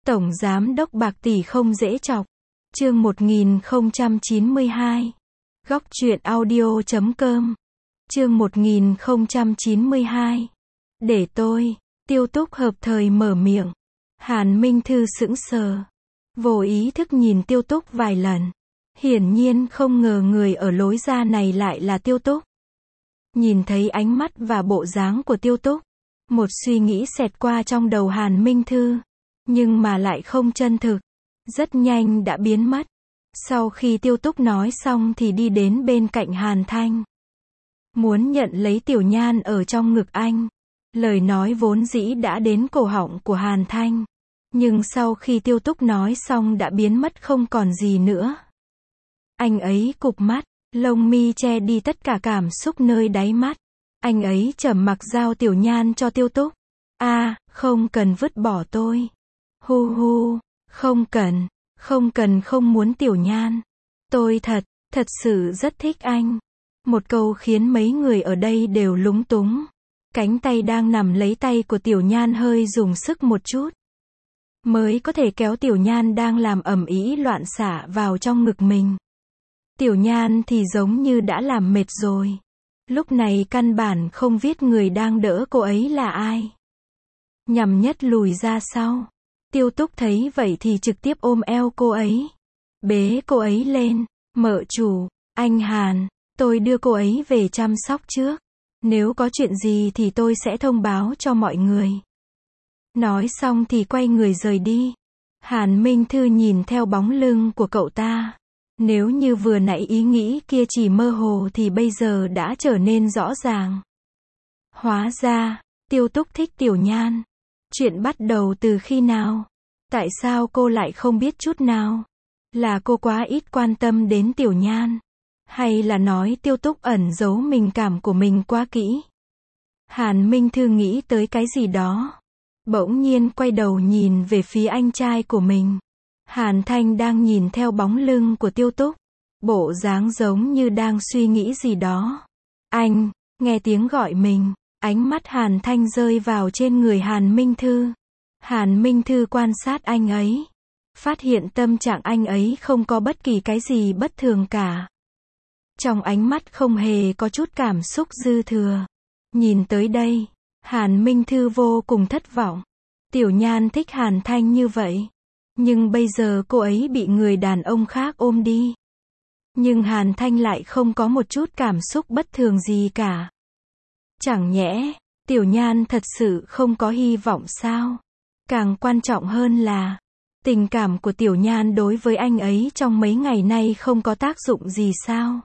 Tổng Giám đốc bạc tỷ không dễ chọc. Chương 1092. Góc truyện audio.com. Chương 1092. Để tôi. Tiêu Túc hợp thời mở miệng. Hàn Minh Thư sững sờ. Vô ý thức nhìn Tiêu Túc vài lần. Hiển nhiên không ngờ người ở lối ra này lại là Tiêu Túc. Nhìn thấy ánh mắt và bộ dáng của Tiêu Túc, một suy nghĩ xẹt qua trong đầu Hàn Minh Thư, nhưng mà lại không chân thực, rất nhanh đã biến mất. Sau khi Tiêu Túc nói xong thì đi đến bên cạnh Hàn Thanh, muốn nhận lấy Tiểu Nhan ở trong ngực anh. Lời nói vốn dĩ đã đến cổ họng của Hàn Thanh, nhưng sau khi Tiêu Túc nói xong đã biến mất không còn gì nữa. Anh ấy cụp mắt, lông mi che đi tất cả cảm xúc nơi đáy mắt. Anh ấy trầm mặc giao Tiểu Nhan cho Tiêu Túc. Không cần vứt bỏ tôi. Hu hu, không cần, không muốn Tiểu Nhan. Tôi thật sự rất thích anh. Một câu khiến mấy người ở đây đều lúng túng. Cánh tay đang nằm lấy tay của Tiểu Nhan hơi dùng sức một chút, mới có thể kéo Tiểu Nhan đang làm ầm ĩ loạn xạ vào trong ngực mình. Tiểu Nhan thì giống như đã làm mệt rồi. Lúc này căn bản không biết người đang đỡ cô ấy là ai. Nhằm nhất lùi ra sau. Tiêu Túc thấy vậy thì trực tiếp ôm eo cô ấy, bế cô ấy lên. Mợ chủ, anh Hàn, tôi đưa cô ấy về chăm sóc trước. Nếu có chuyện gì thì tôi sẽ thông báo cho mọi người. Nói xong thì quay người rời đi. Hàn Minh Thư nhìn theo bóng lưng của cậu ta. Nếu như vừa nãy ý nghĩ kia chỉ mơ hồ thì bây giờ đã trở nên rõ ràng. Hóa ra, Tiêu Túc thích Tiểu Nhan. Chuyện bắt đầu từ khi nào? Tại sao cô lại không biết chút nào? Là cô quá ít quan tâm đến Tiểu Nhan? Hay là nói Tiêu Túc ẩn giấu tình cảm của mình quá kỹ? Hàn Minh Thư nghĩ tới cái gì đó. Bỗng nhiên quay đầu nhìn về phía anh trai của mình. Hàn Thanh đang nhìn theo bóng lưng của Tiêu Túc. Bộ dáng giống như đang suy nghĩ gì đó. Anh, nghe tiếng gọi mình. Ánh mắt Hàn Thanh rơi vào trên người Hàn Minh Thư. Hàn Minh Thư quan sát anh ấy. Phát hiện tâm trạng anh ấy không có bất kỳ cái gì bất thường cả. Trong ánh mắt không hề có chút cảm xúc dư thừa. Nhìn tới đây, Hàn Minh Thư vô cùng thất vọng. Tiểu Nhan thích Hàn Thanh như vậy. Nhưng bây giờ cô ấy bị người đàn ông khác ôm đi. Nhưng Hàn Thanh lại không có một chút cảm xúc bất thường gì cả. Chẳng nhẽ, Tiểu Nhan thật sự không có hy vọng sao? Càng quan trọng hơn là, tình cảm của Tiểu Nhan đối với anh ấy trong mấy ngày nay không có tác dụng gì sao?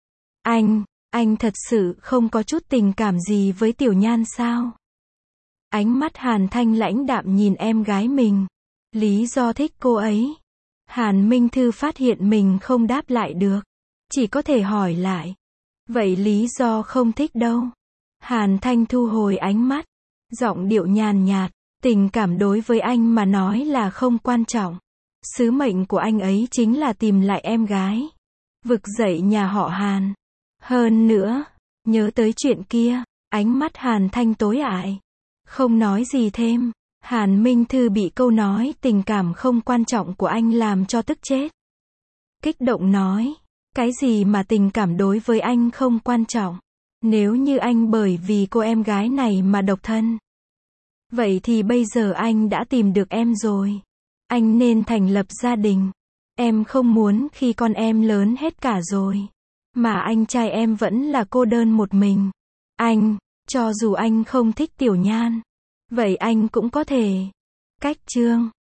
Anh thật sự không có chút tình cảm gì với Tiểu Nhan sao? Ánh mắt Hàn Thanh lãnh đạm nhìn em gái mình. Lý do thích cô ấy. Hàn Minh Thư phát hiện mình không đáp lại được. Chỉ có thể hỏi lại. Vậy lý do không thích đâu? Hàn Thanh thu hồi ánh mắt. Giọng điệu nhàn nhạt. Tình cảm đối với anh mà nói là không quan trọng. Sứ mệnh của anh ấy chính là tìm lại em gái. Vực dậy nhà họ Hàn. Hơn nữa, nhớ tới chuyện kia, ánh mắt Hàn Thanh tối ại. Không nói gì thêm. Hàn Minh Thư bị câu nói tình cảm không quan trọng của anh làm cho tức chết. Kích động nói. Cái gì mà tình cảm đối với anh không quan trọng? Nếu như anh bởi vì cô em gái này mà độc thân, vậy thì bây giờ anh đã tìm được em rồi. Anh nên thành lập gia đình. Em không muốn khi con em lớn hết cả rồi, mà anh trai em vẫn là cô đơn một mình. Cho dù anh không thích Tiểu Nhan, vậy anh cũng có thể cách chương